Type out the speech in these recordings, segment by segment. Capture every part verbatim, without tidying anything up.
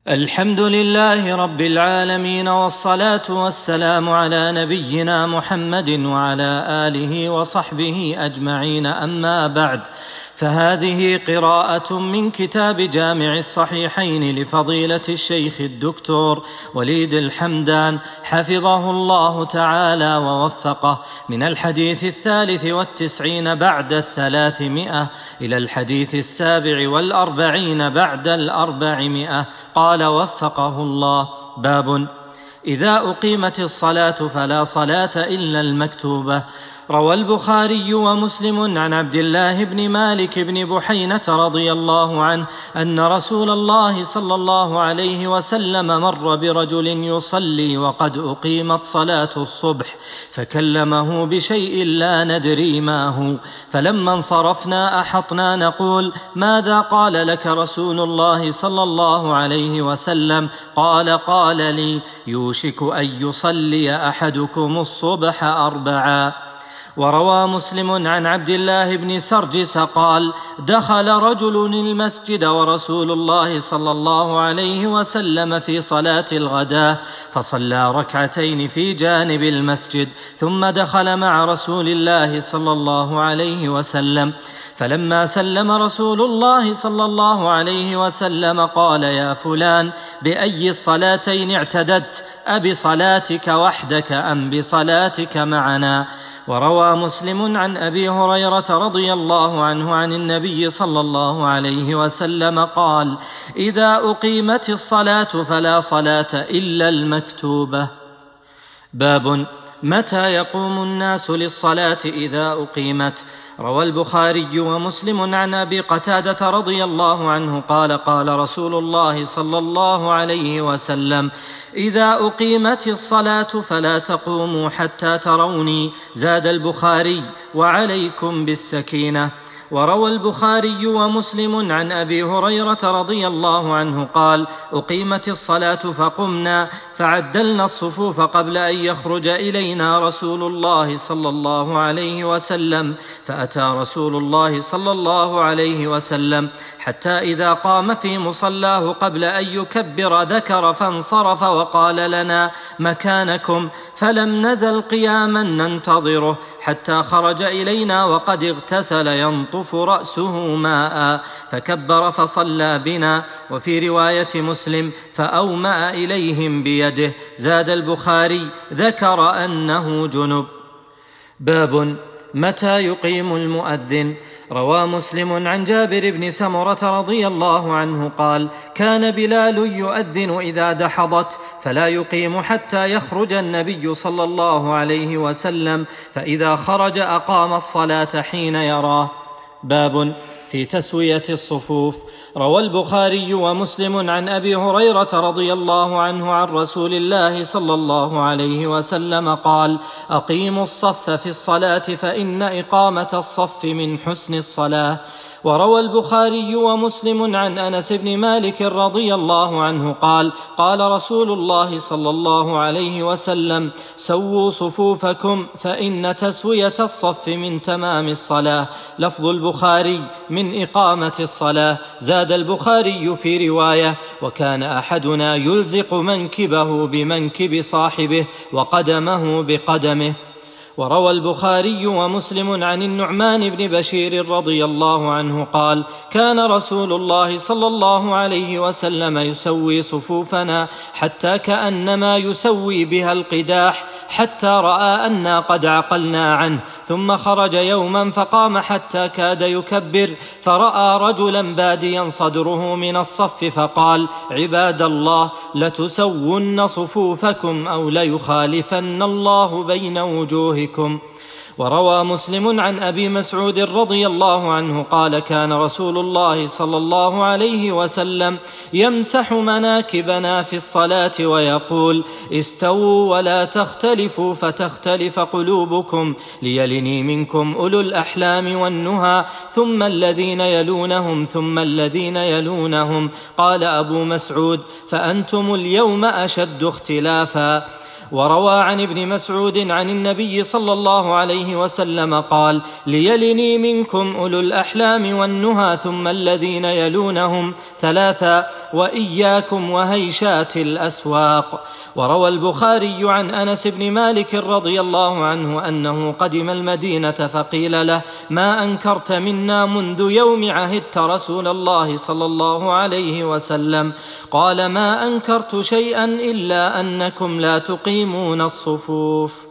الحمد لله رب العالمين، والصلاة والسلام على نبينا محمد وعلى آله وصحبه أجمعين. أما بعد، فهذه قراءة من كتاب جامع الصحيحين لفضيلة الشيخ الدكتور وليد الحمدان حفظه الله تعالى ووفقه، من الحديث الثالث والتسعين بعد الثلاثمائة إلى الحديث السابع والأربعين بعد الأربعمائة. قال وفقه الله: باب: إذا أقيمت الصلاة فلا صلاة إلا المكتوبة. روى البخاري ومسلم عن عبد الله بن مالك بن بحينة رضي الله عنه أن رسول الله صلى الله عليه وسلم مر برجل يصلي وقد أقيمت صلاة الصبح، فكلمه بشيء لا ندري ما هو، فلما انصرفنا أحطنا نقول: ماذا قال لك رسول الله صلى الله عليه وسلم؟ قال: قال لي: يوشك أن يصلي أحدكم الصبح أربعا. وروى مسلم عن عبد الله بن سرجس قال: دخل رجل المسجد ورسول الله صلى الله عليه وسلم في صلاة الغداة، فصلى ركعتين في جانب المسجد، ثم دخل مع رسول الله صلى الله عليه وسلم، فلما سلم رسول الله صلى الله عليه وسلم قال: يا فلان، بأي الصلاتين اعتدت؟ أبصلاتك وحدك أم بصلاتك معنا؟ وروى مسلم عن أبي هريرة رضي الله عنه عن النبي صلى الله عليه وسلم قال: إذا أقيمت الصلاة فلا صلاة إلا المكتوبة. باب: متى يقوم الناس للصلاة إذا أقيمت؟ روى البخاري ومسلم عن أبي قتادة رضي الله عنه قال: قال رسول الله صلى الله عليه وسلم: إذا أقيمت الصلاة فلا تقوموا حتى تروني. زاد البخاري: وعليكم بالسكينة. وروى البخاري ومسلم عن أبي هريرة رضي الله عنه قال: أقيمت الصلاة فقمنا فعدلنا الصفوف قبل أن يخرج إلينا رسول الله صلى الله عليه وسلم، فأتى رسول الله صلى الله عليه وسلم حتى إذا قام في مصلاه قبل أن يكبر ذكر فانصرف وقال لنا: مكانكم، فلم نزل قياما ننتظره حتى خرج إلينا وقد اغتسل ينطق رأسه ماء، فكبر فصلى بنا. وفي رواية مسلم: فأومأ إليهم بيده. زاد البخاري: ذكر أنه جنب. باب: متى يقيم المؤذن؟ روى مسلم عن جابر بن سمرة رضي الله عنه قال: كان بلال يؤذن إذا دحضت، فلا يقيم حتى يخرج النبي صلى الله عليه وسلم، فإذا خرج أقام الصلاة حين يراه. باب: في تسوية الصفوف. روى البخاري ومسلم عن أبي هريرة رضي الله عنه عن رسول الله صلى الله عليه وسلم قال: أقيموا الصف في الصلاة فإن إقامة الصف من حسن الصلاة. وروى البخاري ومسلم عن أنس بن مالك رضي الله عنه قال: قال رسول الله صلى الله عليه وسلم: سووا صفوفكم فإن تسوية الصف من تمام الصلاة. لفظ البخاري: من إقامة الصلاة. زاد البخاري في رواية: وكان أحدنا يلزق منكبه بمنكب صاحبه وقدمه بقدمه. وروى البخاري ومسلم عن النعمان بن بشير رضي الله عنه قال: كان رسول الله صلى الله عليه وسلم يسوي صفوفنا حتى كأنما يسوي بها القداح، حتى رأى أنا قد عقلنا عنه، ثم خرج يوما فقام حتى كاد يكبر، فرأى رجلا باديا صدره من الصف فقال: عباد الله، لتسون صفوفكم أو ليخالفن الله بين وجوهكم. وروى مسلم عن أبي مسعود رضي الله عنه قال: كان رسول الله صلى الله عليه وسلم يمسح مناكبنا في الصلاة ويقول: استووا ولا تختلفوا فتختلف قلوبكم، ليلني منكم أولو الأحلام والنهى، ثم الذين يلونهم ثم الذين يلونهم. قال أبو مسعود: فأنتم اليوم أشد اختلافا. وروى عن ابن مسعود عن النبي صلى الله عليه وسلم قال: ليلني منكم أولو الأحلام والنهى ثم الذين يلونهم ثلاثا وإياكم وهيشات الأسواق. وروى البخاري عن أنس بن مالك رضي الله عنه أنه قدم المدينة فقيل له: ما أنكرت منا منذ يوم عهدت رسول الله صلى الله عليه وسلم؟ قال: ما أنكرت شيئا إلا أنكم لا تقيمون الصفوف.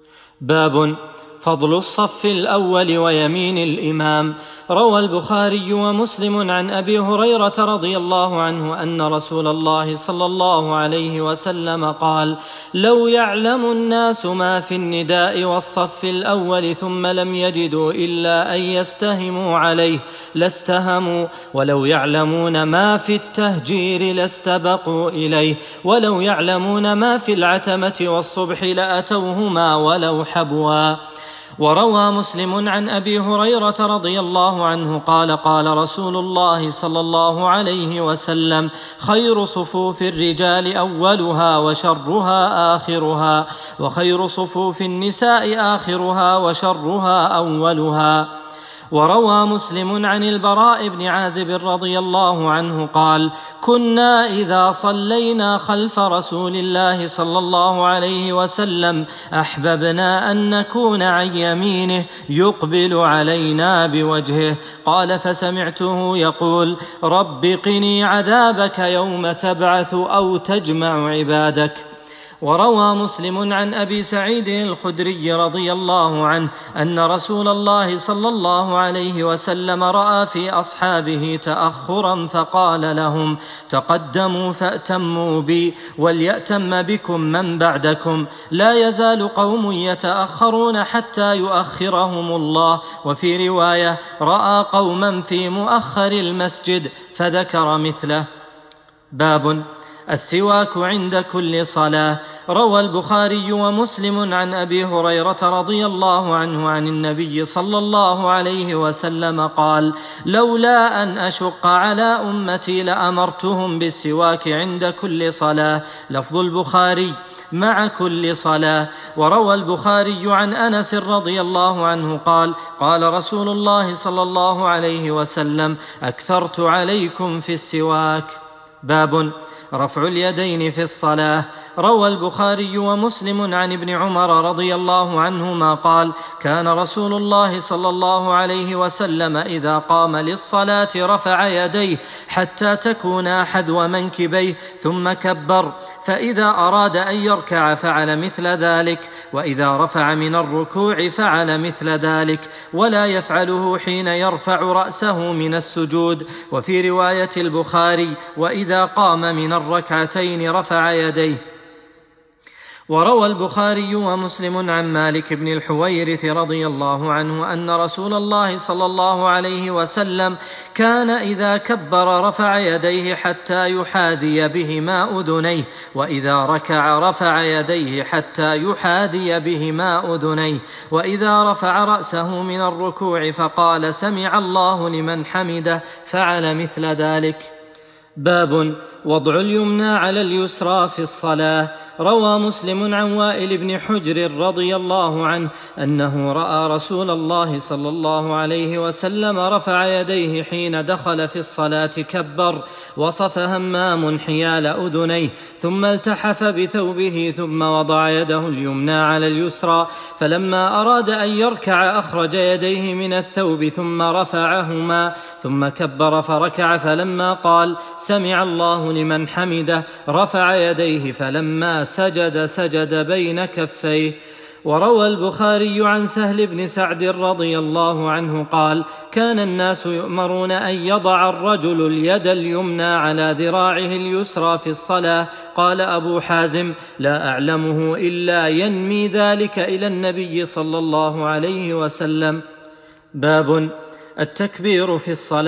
باب فضل الصف الأول ويمين الإمام. روى البخاري ومسلم عن أبي هريرة رضي الله عنه أن رسول الله صلى الله عليه وسلم قال: لو يعلم الناس ما في النداء والصف الأول ثم لم يجدوا إلا أن يستهموا عليه لاستهموا، ولو يعلمون ما في التهجير لاستبقوا إليه، ولو يعلمون ما في العتمة والصبح لأتوهما ولو حبوا. وروى مسلم عن أبي هريرة رضي الله عنه قال: قال رسول الله صلى الله عليه وسلم: خير صفوف الرجال أولها وشرها آخرها، وخير صفوف النساء آخرها وشرها أولها. وروى مسلم عن البراء بن عازب رضي الله عنه قال: كنا إذا صلينا خلف رسول الله صلى الله عليه وسلم أحببنا أن نكون عن يمينه يقبل علينا بوجهه. قال: فسمعته يقول: رب قني عذابك يوم تبعث أو تجمع عبادك. وروى مسلم عن أبي سعيد الخدري رضي الله عنه أن رسول الله صلى الله عليه وسلم رأى في أصحابه تأخرا فقال لهم: تقدموا فأتموا بي وليأتم بكم من بعدكم، لا يزال قوم يتأخرون حتى يؤخرهم الله. وفي رواية: رأى قوما في مؤخر المسجد فذكر مثله. باب السواك عند كل صلاة. روى البخاري ومسلم عن أبي هريرة رضي الله عنه عن النبي صلى الله عليه وسلم قال: لولا أن أشق على أمتي لأمرتهم بالسواك عند كل صلاة. لفظ البخاري: مع كل صلاة. وروى البخاري عن أنس رضي الله عنه قال: قال رسول الله صلى الله عليه وسلم: أكثرت عليكم في السواك. باب رفع اليدين في الصلاة. روى البخاري ومسلم عن ابن عمر رضي الله عنهما قال: كان رسول الله صلى الله عليه وسلم إذا قام للصلاة رفع يديه حتى تكونا حذو منكبيه ثم كبر، فإذا أراد أن يركع فعل مثل ذلك، وإذا رفع من الركوع فعل مثل ذلك، ولا يفعله حين يرفع رأسه من السجود. وفي رواية البخاري: وإذا قام من الركعتين رفع يديه. وروى البخاري ومسلم عن مالك بن الحويرث رضي الله عنه أن رسول الله صلى الله عليه وسلم كان إذا كبر رفع يديه حتى يحاذي بهما أذنيه، وإذا ركع رفع يديه حتى يحاذي بهما أذنيه، وإذا رفع رأسه من الركوع فقال: سمع الله لمن حمده فعل مثل ذلك. باب وضع اليمنى على اليسرى في الصلاة. روى مسلم عن وائل بن حجر رضي الله عنه أنه رأى رسول الله صلى الله عليه وسلم رفع يديه حين دخل في الصلاة كبر، وصف همام حيال أذنيه، ثم التحف بثوبه، ثم وضع يده اليمنى على اليسرى، فلما أراد أن يركع أخرج يديه من الثوب ثم رفعهما، ثم كبر فركع، فلما قال: سمع الله لمن حمده رفع يديه، فلما سجد سجد بين كفيه. وروى البخاري عن سهل بن سعد رضي الله عنه قال: كان الناس يؤمرون أن يضع الرجل اليد اليمنى على ذراعه اليسرى في الصلاة. قال أبو حازم: لا أعلمه إلا ينمي ذلك إلى النبي صلى الله عليه وسلم. باب التكبير في الصلاة.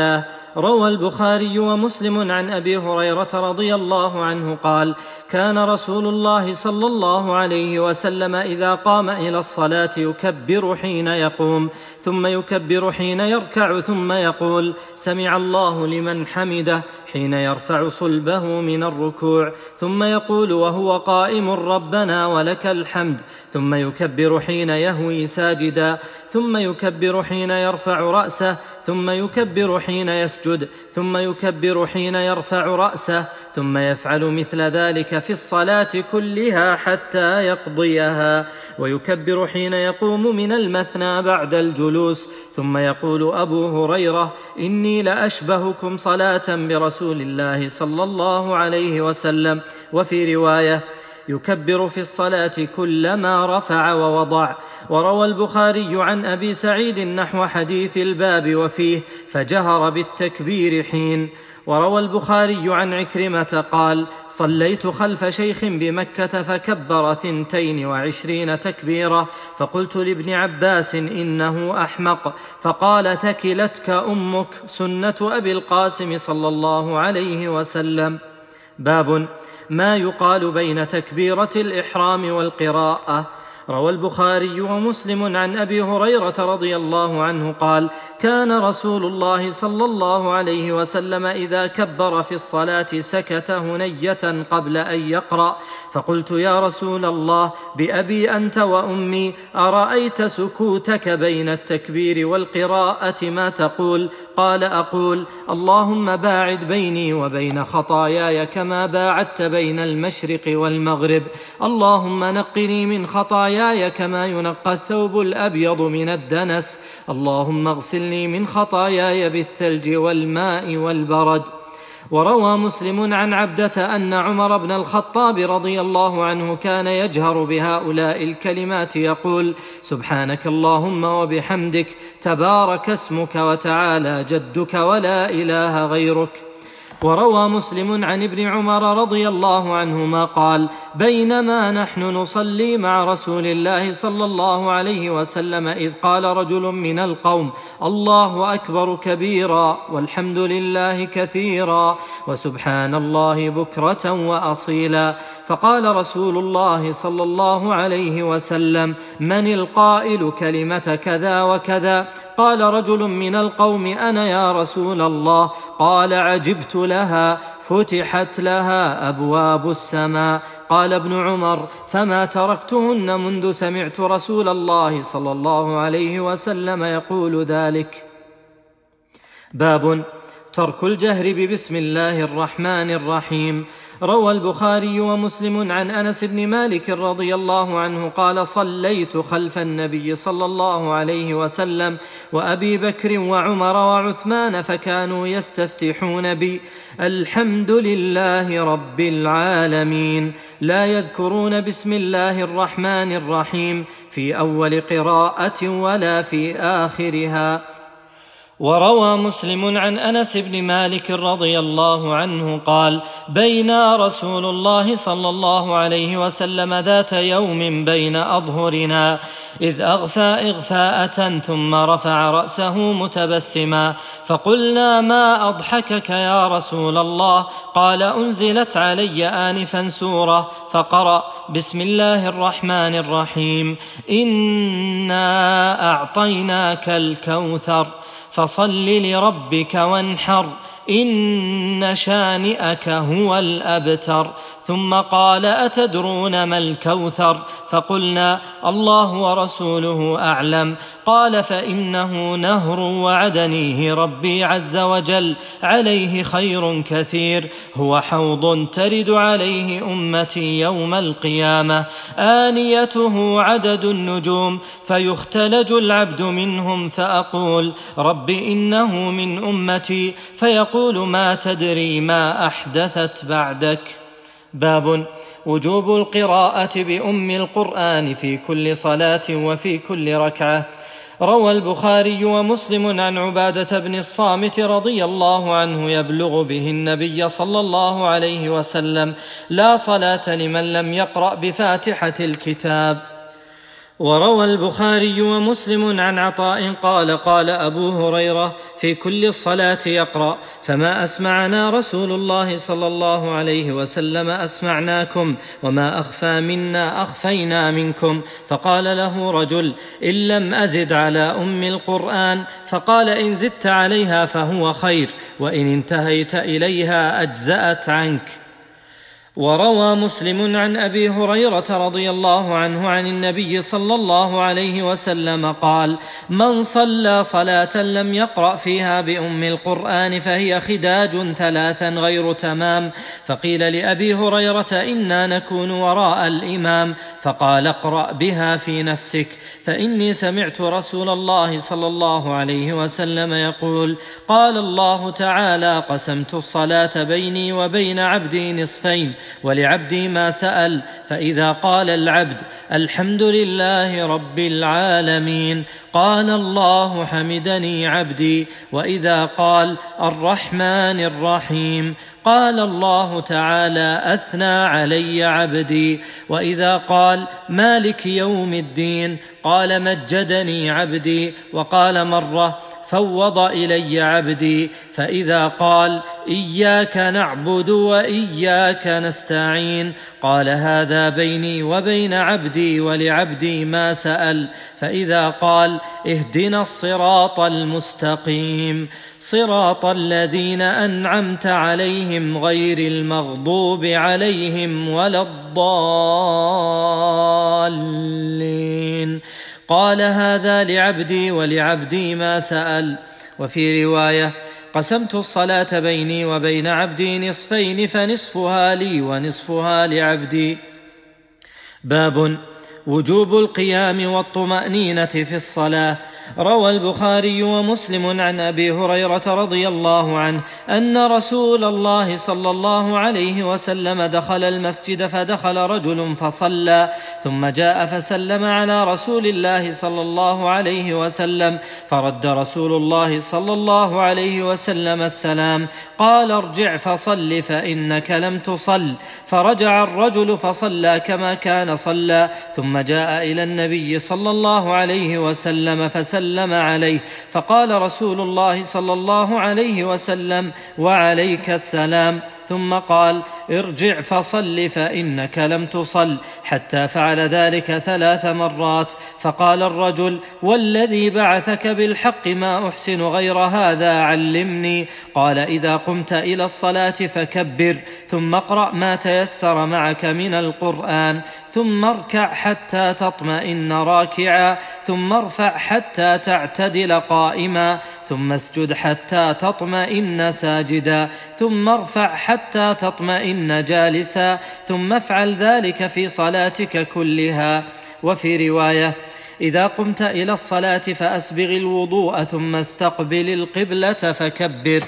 روى البخاري ومسلم عن أبي هريرة رضي الله عنه قال: كان رسول الله صلى الله عليه وسلم إذا قام إلى الصلاة يكبر حين يقوم، ثم يكبر حين يركع، ثم يقول: سمع الله لمن حمده، حين يرفع صلبه من الركوع، ثم يقول وهو قائم: ربنا ولك الحمد، ثم يكبر حين يهوي ساجدا، ثم يكبر حين يرفع رأسه، ثم يكبر حين يسجد، ثم يكبر حين يرفع رأسه، ثم يفعل مثل ذلك في الصلاة كلها حتى يقضيها، ويكبر حين يقوم من المثنى بعد الجلوس. ثم يقول أبو هريرة: إني لأشبهكم صلاة برسول الله صلى الله عليه وسلم. وفي رواية: يكبر في الصلاة كلما رفع ووضع. وروى البخاري عن أبي سعيد نحو حديث الباب وفيه: فجهر بالتكبير حين. وروى البخاري عن عكرمة قال: صليت خلف شيخ بمكة فكبر ثنتين وعشرين تكبيرة، فقلت لابن عباس: إنه أحمق، فقال: ثكلتك أمك، سنة أبي القاسم صلى الله عليه وسلم. باب ما يقال بين تكبيرة الإحرام والقراءة. روى البخاري ومسلم عن أبي هريرة رضي الله عنه قال: كان رسول الله صلى الله عليه وسلم إذا كبر في الصلاة سكت هنية قبل أن يقرأ، فقلت: يا رسول الله، بأبي أنت وأمي، أرأيت سكوتك بين التكبير والقراءة ما تقول؟ قال: أقول: اللهم باعد بيني وبين خطاياي كما باعدت بين المشرق والمغرب، اللهم نقني من خطاياي كما ينقى الثوب الأبيض من الدنس، اللهم اغسلني من خطاياي بالثلج والماء والبرد. وروى مسلم عن عبدة أن عمر بن الخطاب رضي الله عنه كان يجهر بهؤلاء الكلمات يقول: سبحانك اللهم وبحمدك، تبارك اسمك وتعالى جدك ولا إله غيرك. وروى مسلم عن ابن عمر رضي الله عنهما قال: بينما نحن نصلي مع رسول الله صلى الله عليه وسلم إذ قال رجل من القوم: الله أكبر كبيرا، والحمد لله كثيرا، وسبحان الله بكرة وأصيلا. فقال رسول الله صلى الله عليه وسلم: من القائل كلمة كذا وكذا؟ قال رجل من القوم: أنا يا رسول الله. قال: عجبت لها، فتحت لها أبواب السماء. قال ابن عمر: فما تركتهن منذ سمعت رسول الله صلى الله عليه وسلم يقول ذلك. باب ترك الجهر ببسم الله الرحمن الرحيم. روى البخاري ومسلم عن أنس بن مالك رضي الله عنه قال: صليت خلف النبي صلى الله عليه وسلم وأبي بكر وعمر وعثمان، فكانوا يستفتحون بي: الحمد لله رب العالمين، لا يذكرون بسم الله الرحمن الرحيم في أول قراءة ولا في آخرها. وروى مسلم عن أنس بن مالك رضي الله عنه قال: بينا رسول الله صلى الله عليه وسلم ذات يوم بين أظهرنا إذ أغفى إغفاءة ثم رفع رأسه متبسما، فقلنا: ما أضحكك يا رسول الله؟ قال: أنزلت علي آنفا سورة فقرأ: بسم الله الرحمن الرحيم، إنا أعطيناك الكوثر فصل لربك وانحر، إن شانئك هو الأبتر. ثم قال: أتدرون ما الكوثر؟ فقلنا: الله ورسوله أعلم. قال: فإنه نهر وعدنيه ربي عز وجل عليه خير كثير، هو حوض ترد عليه أمتي يوم القيامة، آنيته عدد النجوم، فيختلج العبد منهم فأقول: رب إنه من أمتي، فيقول: ما تدري ما أحدثت بعدك. باب وجوب القراءة بأم القرآن في كل صلاة وفي كل ركعة. روى البخاري ومسلم عن عبادة بن الصامت رضي الله عنه يبلغ به النبي صلى الله عليه وسلم: لا صلاة لمن لم يقرأ بفاتحة الكتاب. وروى البخاري ومسلم عن عطاء قال قال أبو هريرة في كل الصلاة يقرأ: فما أسمعنا رسول الله صلى الله عليه وسلم أسمعناكم، وما أخفى منا أخفينا منكم. فقال له رجل: إن لم أزد على أم القرآن. فقال: إن زدت عليها فهو خير، وإن انتهيت إليها أجزأت عنك. وروى مسلم عن أبي هريرة رضي الله عنه عن النبي صلى الله عليه وسلم قال: من صلى صلاة لم يقرأ فيها بأم القرآن فهي خداج ثلاثا غير تمام. فقيل لأبي هريرة: إنا نكون وراء الإمام. فقال: اقرأ بها في نفسك، فإني سمعت رسول الله صلى الله عليه وسلم يقول: قال الله تعالى: قسمت الصلاة بيني وبين عبدي نصفين، ولعبدي ما سأل. فإذا قال العبد: الحمد لله رب العالمين، قال الله: حمدني عبدي. وإذا قال: الرحمن الرحيم، قال الله تعالى: أثنى علي عبدي. وإذا قال: مالك يوم الدين، قال: مجدني عبدي. وقال مرة: فوض إلي عبدي. فإذا قال: إياك نعبد وإياك نستعين، قال: هذا بيني وبين عبدي ولعبدي ما سأل. فإذا قال: اهدنا الصراط المستقيم، صراط الذين أنعمت عليهم غير المغضوب عليهم ولا الضالين، قال: هذا لعبدي ولعبدي ما سأل. وفي رواية: قسمت الصلاة بيني وبين عبدي نصفين، فنصفها لي ونصفها لعبدي. باب وجوب القيام والطمأنينة في الصلاة. روى البخاري ومسلم عن أبي هريرة رضي الله عنه أن رسول الله صلى الله عليه وسلم دخل المسجد، فدخل رجل فصلى، ثم جاء فسلم على رسول الله صلى الله عليه وسلم، فرد رسول الله صلى الله عليه وسلم السلام، قال: ارجع فصل فإنك لم تصل. فرجع الرجل فصلى كما كان صلى، ثم جاء إلى النبي صلى الله عليه وسلم فسلم عليه، فقال رسول الله صلى الله عليه وسلم: وعليك السلام. ثم قال: ارجع فصل فإنك لم تصل، حتى فعل ذلك ثلاث مرات. فقال الرجل: والذي بعثك بالحق ما أحسن غير هذا، علمني. قال: إذا قمت إلى الصلاة فكبر، ثم اقرأ ما تيسر معك من القرآن، ثم اركع حتى تطمئن راكعا، ثم ارفع حتى تعتدل قائما، ثم اسجد حتى تطمئن ساجدا، ثم ارفع حتى تطمئن جالسا، ثم افعل ذلك في صلاتك كلها. وفي رواية: إذا قمت إلى الصلاة فأسبغ الوضوء، ثم استقبل القبلة فكبر.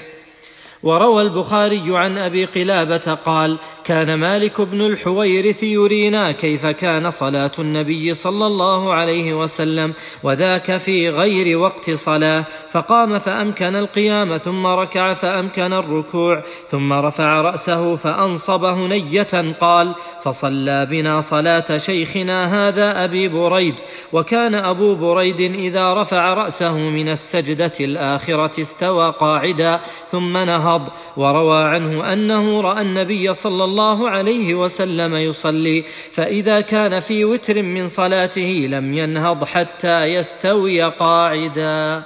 وروى البخاري عن أبي قلابة قال: كان مالك بن الحويرث يرينا كيف كان صلاة النبي صلى الله عليه وسلم، وذاك في غير وقت صلاة، فقام فأمكن القيام، ثم ركع فأمكن الركوع، ثم رفع رأسه فأنصب هنية. قال: فصلى بنا صلاة شيخنا هذا أبي بريد، وكان أبو بريد إذا رفع رأسه من السجدة الآخرة استوى قاعدا ثم نهض. وروى عنه أنه رأى النبي صلى الله عليه وسلم يصلي، فإذا كان في وتر من صلاته لم ينهض حتى يستوي قاعدا.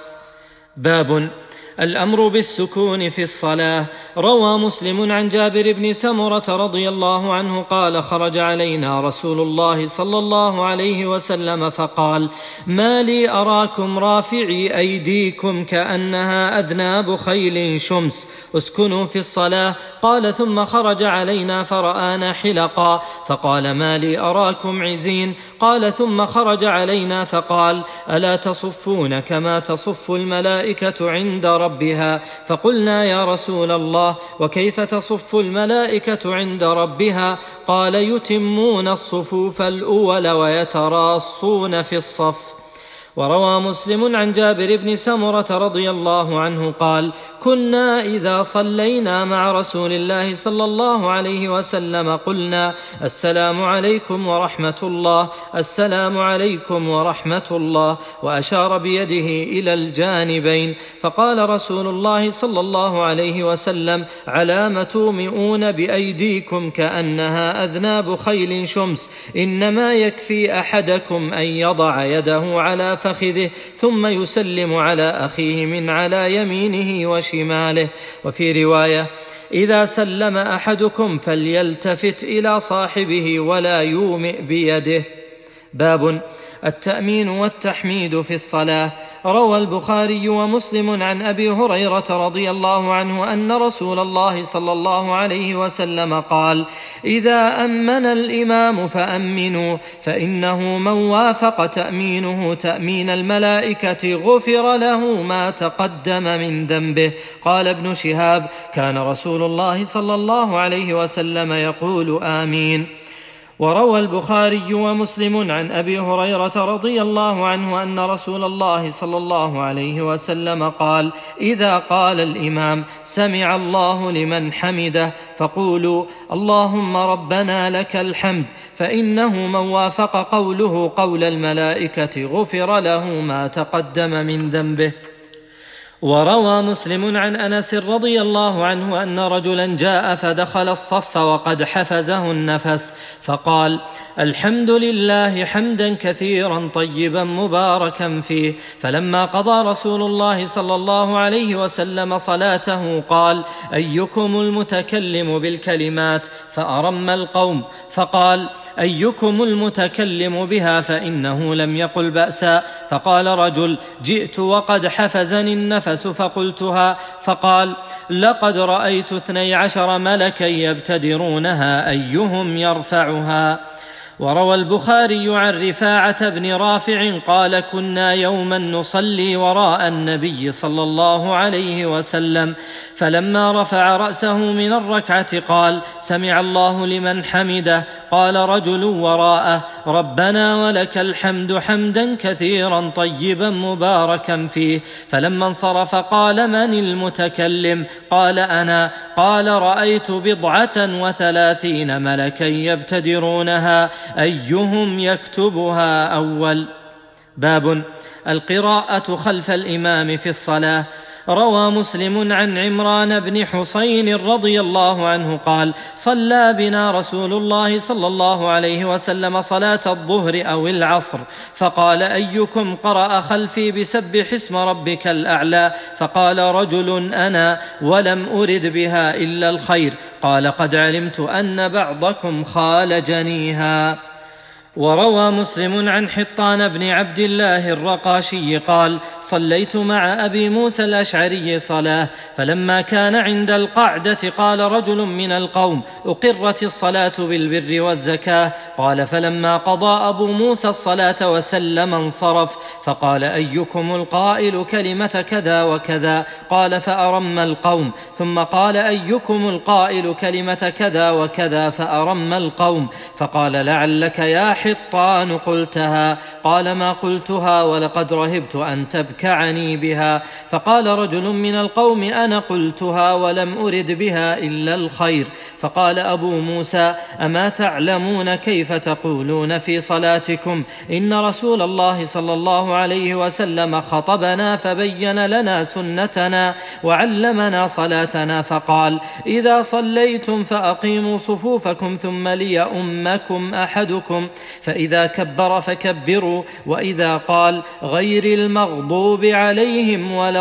باب الأمر بالسكون في الصلاة. روى مسلم عن جابر بن سمرة رضي الله عنه قال: خرج علينا رسول الله صلى الله عليه وسلم فقال: ما لي أراكم رافعي أيديكم كأنها أذناب خيل شمس، اسكنوا في الصلاة. قال: ثم خرج علينا فرآنا حلقا، فقال: ما لي أراكم عزين. قال: ثم خرج علينا فقال: ألا تصفون كما تصف الملائكة عند ربها؟ فقلنا: يا رسول الله، وكيف تصف الملائكة عند ربها؟ قال: يتمون الصفوف الأول ويتراصون في الصف. وروى مسلم عن جابر بن سمرة رضي الله عنه قال: كنا إذا صلينا مع رسول الله صلى الله عليه وسلم قلنا: السلام عليكم ورحمة الله، السلام عليكم ورحمة الله، وأشار بيده إلى الجانبين. فقال رسول الله صلى الله عليه وسلم: علام تومئون بأيديكم كأنها أذناب خيل شمس، إنما يكفي أحدكم أن يضع يده على فخذه ثم يسلم على أخيه من على يمينه وشماله. وفي رواية: إذا سلم أحدكم فليلتفت إلى صاحبه ولا يومئ بيده. باب التأمين والتحميد في الصلاة. روى البخاري ومسلم عن أبي هريرة رضي الله عنه أن رسول الله صلى الله عليه وسلم قال: إذا أمن الإمام فأمنوا، فإنه من وافق تأمينه تأمين الملائكة غفر له ما تقدم من ذنبه. قال ابن شهاب: كان رسول الله صلى الله عليه وسلم يقول آمين. وروى البخاري ومسلم عن أبي هريرة رضي الله عنه أن رسول الله صلى الله عليه وسلم قال: إذا قال الإمام سمع الله لمن حمده فقولوا اللهم ربنا لك الحمد، فإنه من وافق قوله قول الملائكة غفر له ما تقدم من ذنبه. وروى مسلم عن أنس رضي الله عنه أن رجلا جاء فدخل الصف وقد حفزه النفس فقال: الحمد لله حمدا كثيرا طيبا مباركا فيه. فلما قضى رسول الله صلى الله عليه وسلم صلاته قال: أيكم المتكلم بالكلمات؟ فأرم القوم، فقال: أيكم المتكلم بها؟ فإنه لم يقل بأسا. فقال رجل: جئت وقد حفزني النفس فقلتها. فقال: لقد رأيت اثني عشر ملكا يبتدرونها أيهم يرفعها. وروى البخاري عن رفاعة بن رافع قال: كنا يوما نصلي وراء النبي صلى الله عليه وسلم، فلما رفع رأسه من الركعة قال: سمع الله لمن حمده. قال رجل وراءه: ربنا ولك الحمد حمدا كثيرا طيبا مباركا فيه. فلما انصرف قال: من المتكلم؟ قال: أنا. قال: رأيت بضعة وثلاثين ملكا يبتدرونها أيهم يكتبها أول. باب القراءة خلف الإمام في الصلاة. روى مسلم عن عمران بن حسين رضي الله عنه قال: صلى بنا رسول الله صلى الله عليه وسلم صلاة الظهر أو العصر، فقال: أيكم قرأ خلفي بسبح اسم ربك الأعلى؟ فقال رجل: أنا، ولم أرد بها إلا الخير. قال: قد علمت أن بعضكم خالجنيها. وروى مسلم عن حطان بن عبد الله الرقاشي قال: صليت مع أبي موسى الأشعري صلاة، فلما كان عند القعدة قال رجل من القوم: أقرت الصلاة بالبر والزكاة. قال: فلما قضى أبو موسى الصلاة وسلم انصرف، فقال: أيكم القائل كلمة كذا وكذا؟ قال: فأرم القوم. ثم قال: أيكم القائل كلمة كذا وكذا؟ فأرم القوم. فقال: لعلك يا حطان قلتها. قال: ما قلتها، ولقد رهبت أن تبكعني بها. فقال رجل من القوم: أنا قلتها ولم أرد بها إلا الخير. فقال أبو موسى: أما تعلمون كيف تقولون في صلاتكم؟ إن رسول الله صلى الله عليه وسلم خطبنا فبين لنا سنتنا وعلمنا صلاتنا، فقال: إذا صليتم فأقيموا صفوفكم ثم ليؤمكم أحدكم، فإذا كبر فكبروا، وإذا قال غير المغضوب عليهم ولا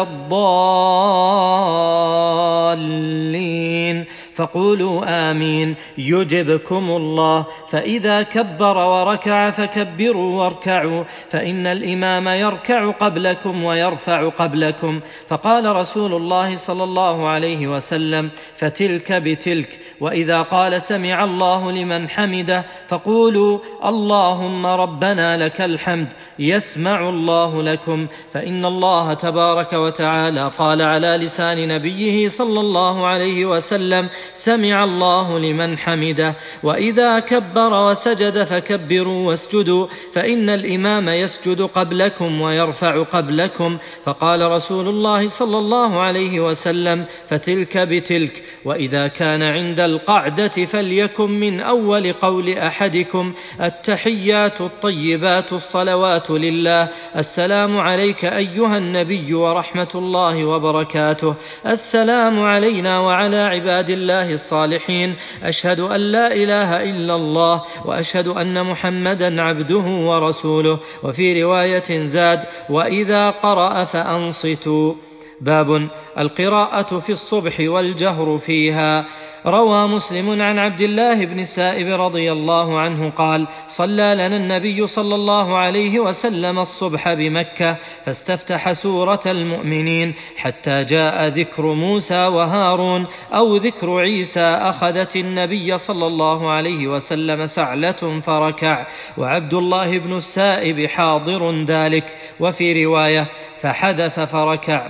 الضالين فقولوا آمين يجبكم الله. فإذا كبر وركع فكبروا واركعوا، فإن الإمام يركع قبلكم ويرفع قبلكم. فقال رسول الله صلى الله عليه وسلم: فتلك بتلك. وإذا قال سمع الله لمن حمده فقولوا اللهم ربنا لك الحمد يسمع الله لكم، فإن الله تبارك وتعالى قال على لسان نبيه صلى الله عليه وسلم: سمع الله لمن حمده. وإذا كبر وسجد فكبروا واسجدوا، فإن الإمام يسجد قبلكم ويرفع قبلكم. فقال رسول الله صلى الله عليه وسلم: فتلك بتلك. وإذا كان عند القعدة فليكن من أول قول أحدكم: التحيات الطيبات الصلوات لله، السلام عليك أيها النبي ورحمة الله وبركاته، السلام علينا وعلى عباد الله الصالحين، أشهد أن لا إله إلا الله وأشهد أن محمدا عبده ورسوله. وفي رواية زاد: وإذا قرأ فأنصتوا. باب القراءة في الصبح والجهر فيها. روى مسلم عن عبد الله بن السائب رضي الله عنه قال: صلى لنا النبي صلى الله عليه وسلم الصبح بمكة، فاستفتح سورة المؤمنين حتى جاء ذكر موسى وهارون أو ذكر عيسى، أخذت النبي صلى الله عليه وسلم سعلة فركع، وعبد الله بن السائب حاضر ذلك. وفي رواية: فحدث فركع.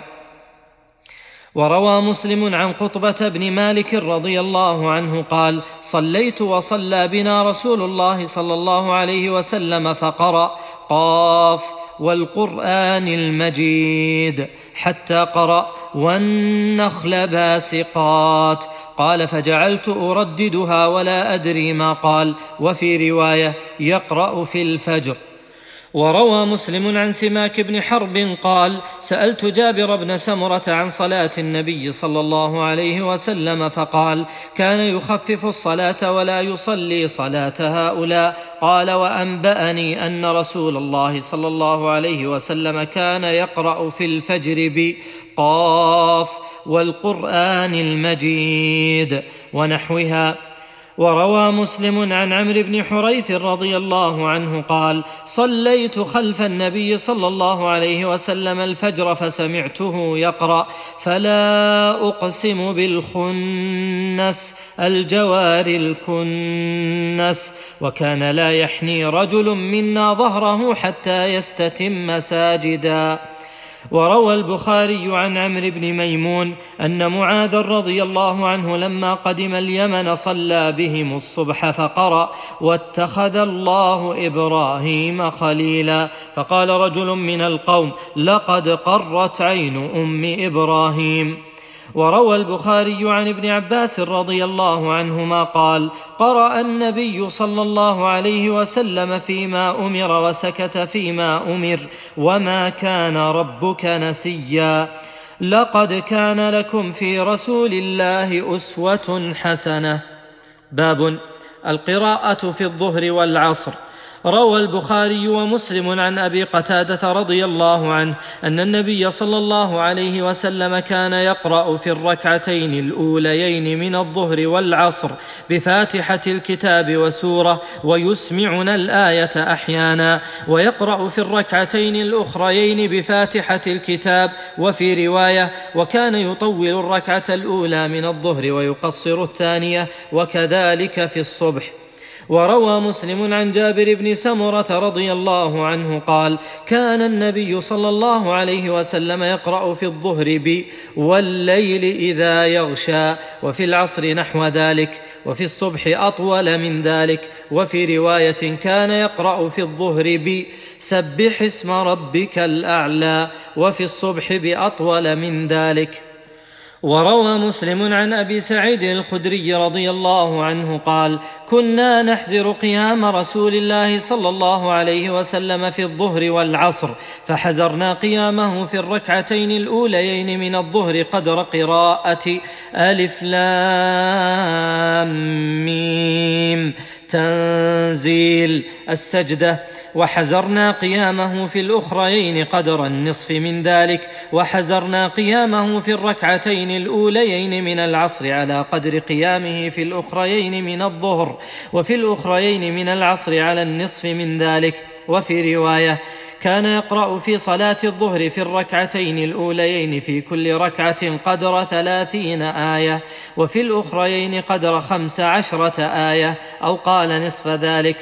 وروى مسلم عن قطبة بن مالك رضي الله عنه قال: صليت وصلى بنا رسول الله صلى الله عليه وسلم فقرأ: قاف والقرآن المجيد، حتى قرأ: والنخل باسقات. قال: فجعلت أرددها ولا أدري ما قال. وفي رواية: يقرأ في الفجر. وروى مسلم عن سماك بن حرب قال: سألت جابر بن سمرة عن صلاة النبي صلى الله عليه وسلم فقال: كان يخفف الصلاة ولا يصلي صلاة هؤلاء. قال: وأنبأني أن رسول الله صلى الله عليه وسلم كان يقرأ في الفجر بقاف والقرآن المجيد ونحوها. وروى مسلم عن عمرو بن حريث رضي الله عنه قال: صليت خلف النبي صلى الله عليه وسلم الفجر فسمعته يقرأ: فلا أقسم بالخنس الجوار الكنس. وكان لا يحني رجل منا ظهره حتى يستتم ساجدا. وروى البخاري عن عمرو بن ميمون أن معاذ رضي الله عنه لما قدم اليمن صلى بهم الصبح فقرأ: واتخذ الله إبراهيم خليلا. فقال رجل من القوم: لقد قرت عين أم إبراهيم. وروى البخاري عن ابن عباس رضي الله عنهما قال: قرأ النبي صلى الله عليه وسلم فيما أمر وسكت فيما أمر، وما كان ربك نسيا. لقد كان لكم في رسول الله أسوة حسنة. باب القراءة في الظهر والعصر. روى البخاري ومسلم عن أبي قتادة رضي الله عنه أن النبي صلى الله عليه وسلم كان يقرأ في الركعتين الأوليين من الظهر والعصر بفاتحة الكتاب وسورة، ويسمعنا الآية أحيانا، ويقرأ في الركعتين الأخريين بفاتحة الكتاب. وفي رواية: وكان يطول الركعة الأولى من الظهر ويقصر الثانية، وكذلك في الصبح. وروى مسلم عن جابر بن سمرة رضي الله عنه قال: كان النبي صلى الله عليه وسلم يقرأ في الظهر ب والليل إذا يغشى، وفي العصر نحو ذلك، وفي الصبح أطول من ذلك. وفي رواية: كان يقرأ في الظهر ب سبح اسم ربك الأعلى، وفي الصبح بأطول من ذلك. وروى مسلم عن أبي سعيد الخدري رضي الله عنه قال: كنا نحزر قيام رسول الله صلى الله عليه وسلم في الظهر والعصر، فحزرنا قيامه في الركعتين الأوليين من الظهر قدر قراءة ألف لام ميم تنزيل السجدة، وحزرنا قيامه في الأخريين قدر النصف من ذلك، وحزرنا قيامه في الركعتين الأوليين من العصر على قدر قيامه في الأخريين من الظهر، وفي الأخريين من العصر على النصف من ذلك. وفي رواية: كان يقرأ في صلاة الظهر في الركعتين الأوليين في كل ركعة قدر ثلاثين آية، وفي الأخريين قدر خمس عشرة آية، أو قال نصف ذلك.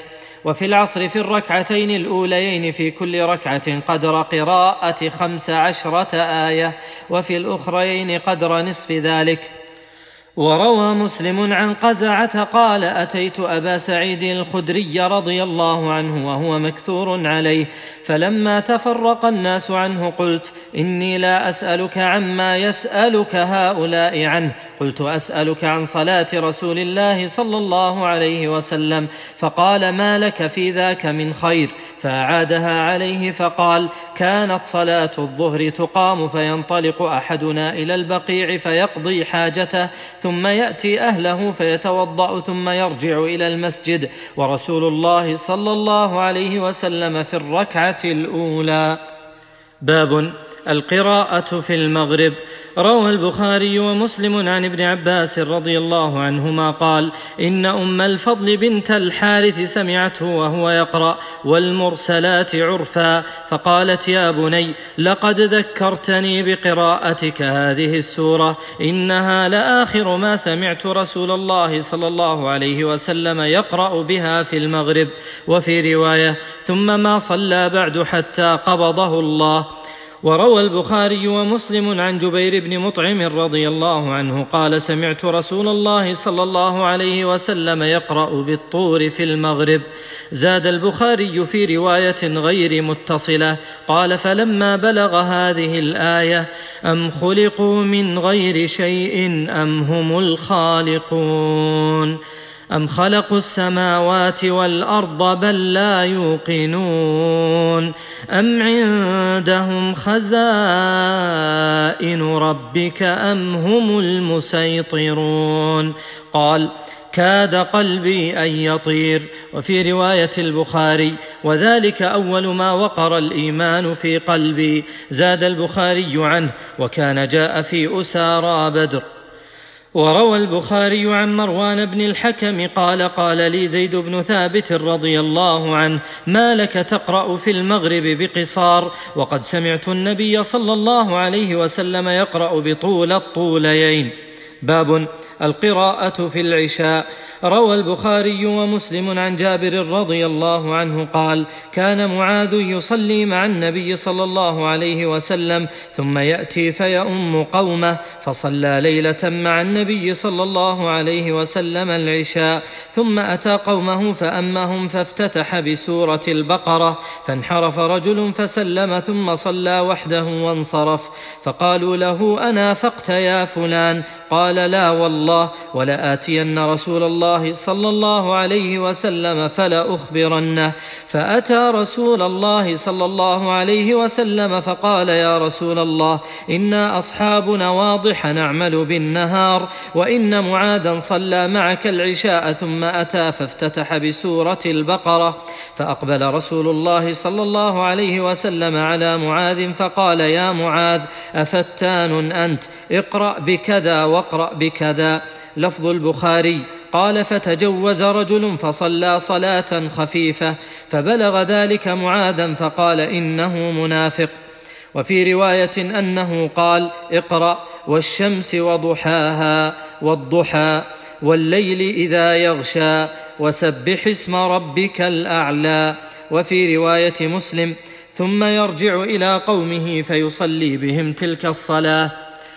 وفي العصر في الركعتين الأوليين في كل ركعة قدر قراءة خمس عشرة آية، وفي الأخرين قدر نصف ذلك. وروى مسلم عن قزعة قال: أتيت أبا سعيد الخدري رضي الله عنه وهو مكثور عليه، فلما تفرق الناس عنه قلت: إني لا أسألك عما يسألك هؤلاء عنه، قلت: أسألك عن صلاة رسول الله صلى الله عليه وسلم. فقال: ما لك في ذاك من خير؟ فأعادها عليه فقال: كانت صلاة الظهر تقام فينطلق أحدنا إلى البقيع فيقضي حاجته، ثم يأتي أهله فيتوضأ ثم يرجع إلى المسجد، ورسول الله صلى الله عليه وسلم في الركعة الأولى. باب القراءة في المغرب. روى البخاري ومسلم عن ابن عباس رضي الله عنهما قال: إن أم الفضل بنت الحارث سمعته وهو يقرأ: والمرسلات عرفا، فقالت: يا بني، لقد ذكرتني بقراءتك هذه السورة، إنها لآخر ما سمعت رسول الله صلى الله عليه وسلم يقرأ بها في المغرب. وفي رواية: ثم ما صلى بعد حتى قبضه الله. وروى البخاري ومسلم عن جبير بن مطعم رضي الله عنه قال: سمعت رسول الله صلى الله عليه وسلم يقرأ بالطور في المغرب. زاد البخاري في رواية غير متصلة قال: فلما بلغ هذه الآية: أم خلقوا من غير شيء أم هم الخالقون، أم خلقوا السماوات والأرض بل لا يوقنون، أم عندهم خزائن ربك أم هم المسيطرون. قال: كاد قلبي أن يطير. وفي رواية البخاري: وذلك أول ما وقر الإيمان في قلبي. زاد البخاري عنه: وكان جاء في أسارى بدر. وروى البخاري عن مروان بن الحكم قال: قال لي زيد بن ثابت رضي الله عنه: ما لك تقرأ في المغرب بقصار، وقد سمعت النبي صلى الله عليه وسلم يقرأ بطول الطوليين. باب القراءة في العشاء. روى البخاري ومسلم عن جابر رضي الله عنه قال: كان معاذ يصلي مع النبي صلى الله عليه وسلم ثم يأتي فيؤم قومه، فصلى ليلة مع النبي صلى الله عليه وسلم العشاء، ثم أتى قومه فأمهم فافتتح بسورة البقرة، فانحرف رجل فسلم ثم صلى وحده وانصرف، فقالوا له: أنافقت يا فلان؟ قال: لا والله، ولآتين رسول الله صلى الله عليه وسلم فلأخبرنه. فأتى رسول الله صلى الله عليه وسلم فقال: يا رسول الله، إنا أصحاب نواضح نعمل بالنهار، وإن معاذا صلى معك العشاء ثم أتى فافتتح بسورة البقرة. فأقبل رسول الله صلى الله عليه وسلم على معاذ فقال: يا معاذ، أفتان أنت؟ اقرأ بكذا واقرأ بكذا. لفظ البخاري: قال: فتجوز رجل فصلى صلاة خفيفة، فبلغ ذلك معاذا فقال: إنه منافق. وفي رواية أنه قال: اقرأ: والشمس وضحاها، والضحى، والليل إذا يغشى، وسبح اسم ربك الأعلى. وفي رواية مسلم: ثم يرجع إلى قومه فيصلي بهم تلك الصلاة.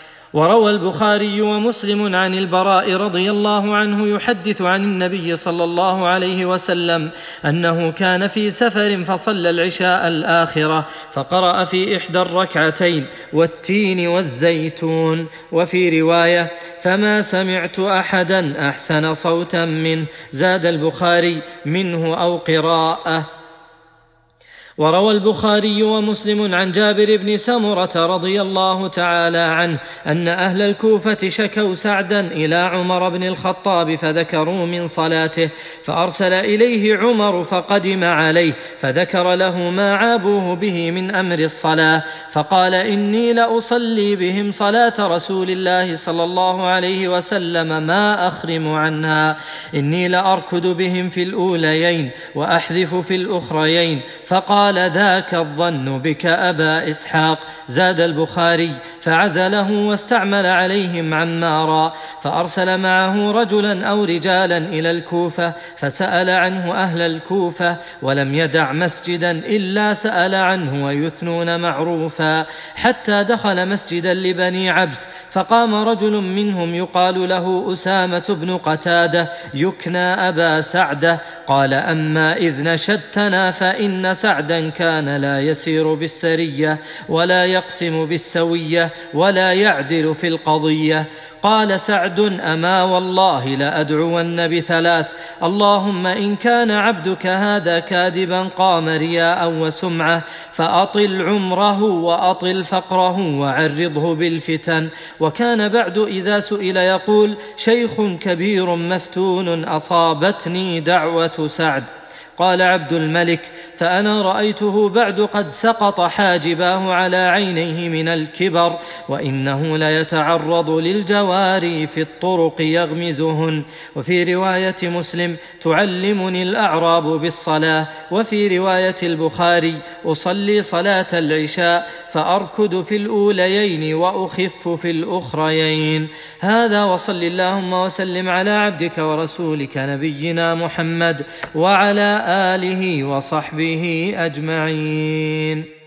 وروى البخاري ومسلم عن البراء رضي الله عنه يحدث عن النبي صلى الله عليه وسلم أنه كان في سفر فصلى العشاء الآخرة فقرأ في إحدى الركعتين: والتين والزيتون. وفي رواية: فما سمعت أحدا أحسن صوتا منه. زاد البخاري: منه أو قراءة. وروى البخاري ومسلم عن جابر بن سمرة رضي الله تعالى عنه أن أهل الكوفة شكوا سعدا إلى عمر بن الخطاب فذكروا من صلاته، فأرسل إليه عمر فقدم عليه فذكر له ما عابوه به من أمر الصلاة، فقال: إني لأصلي بهم صلاة رسول الله صلى الله عليه وسلم ما أخرم عنها، إني لأركض بهم في الأوليين وأحذف في الأخريين. فقال فقال: ذاك الظن بك أبا إسحاق. زاد البخاري: فعزله واستعمل عليهم عمارا، فأرسل معه رجلا أو رجالا إلى الكوفة فسأل عنه أهل الكوفة، ولم يدع مسجدا إلا سأل عنه ويثنون معروفا، حتى دخل مسجدا لبني عبس، فقام رجل منهم يقال له أسامة بن قتادة يكنى أبا سعدة، قال: أما إذ نشدتنا فإن سعدا كان لا يسير بالسرية ولا يقسم بالسوية ولا يعدل في القضية. قال سعد: أما والله لأدعون بثلاث: اللهم إن كان عبدك هذا كاذبا قام رياء وسمعة فأطل عمره وأطل فقره وعرضه بالفتن. وكان بعد إذا سئل يقول: شيخ كبير مفتون أصابتني دعوة سعد. قال عبد الملك: فأنا رأيته بعد قد سقط حاجباه على عينيه من الكبر، وإنه ليتعرض للجواري في الطرق يغمزهن. وفي رواية مسلم: تعلمني الأعراب بالصلاة. وفي رواية البخاري: أصلي صلاة العشاء فأركض في الأوليين وأخف في الأخريين. هذا، وصل اللهم وسلم على عبدك ورسولك نبينا محمد وعلى آله وصحبه أجمعين.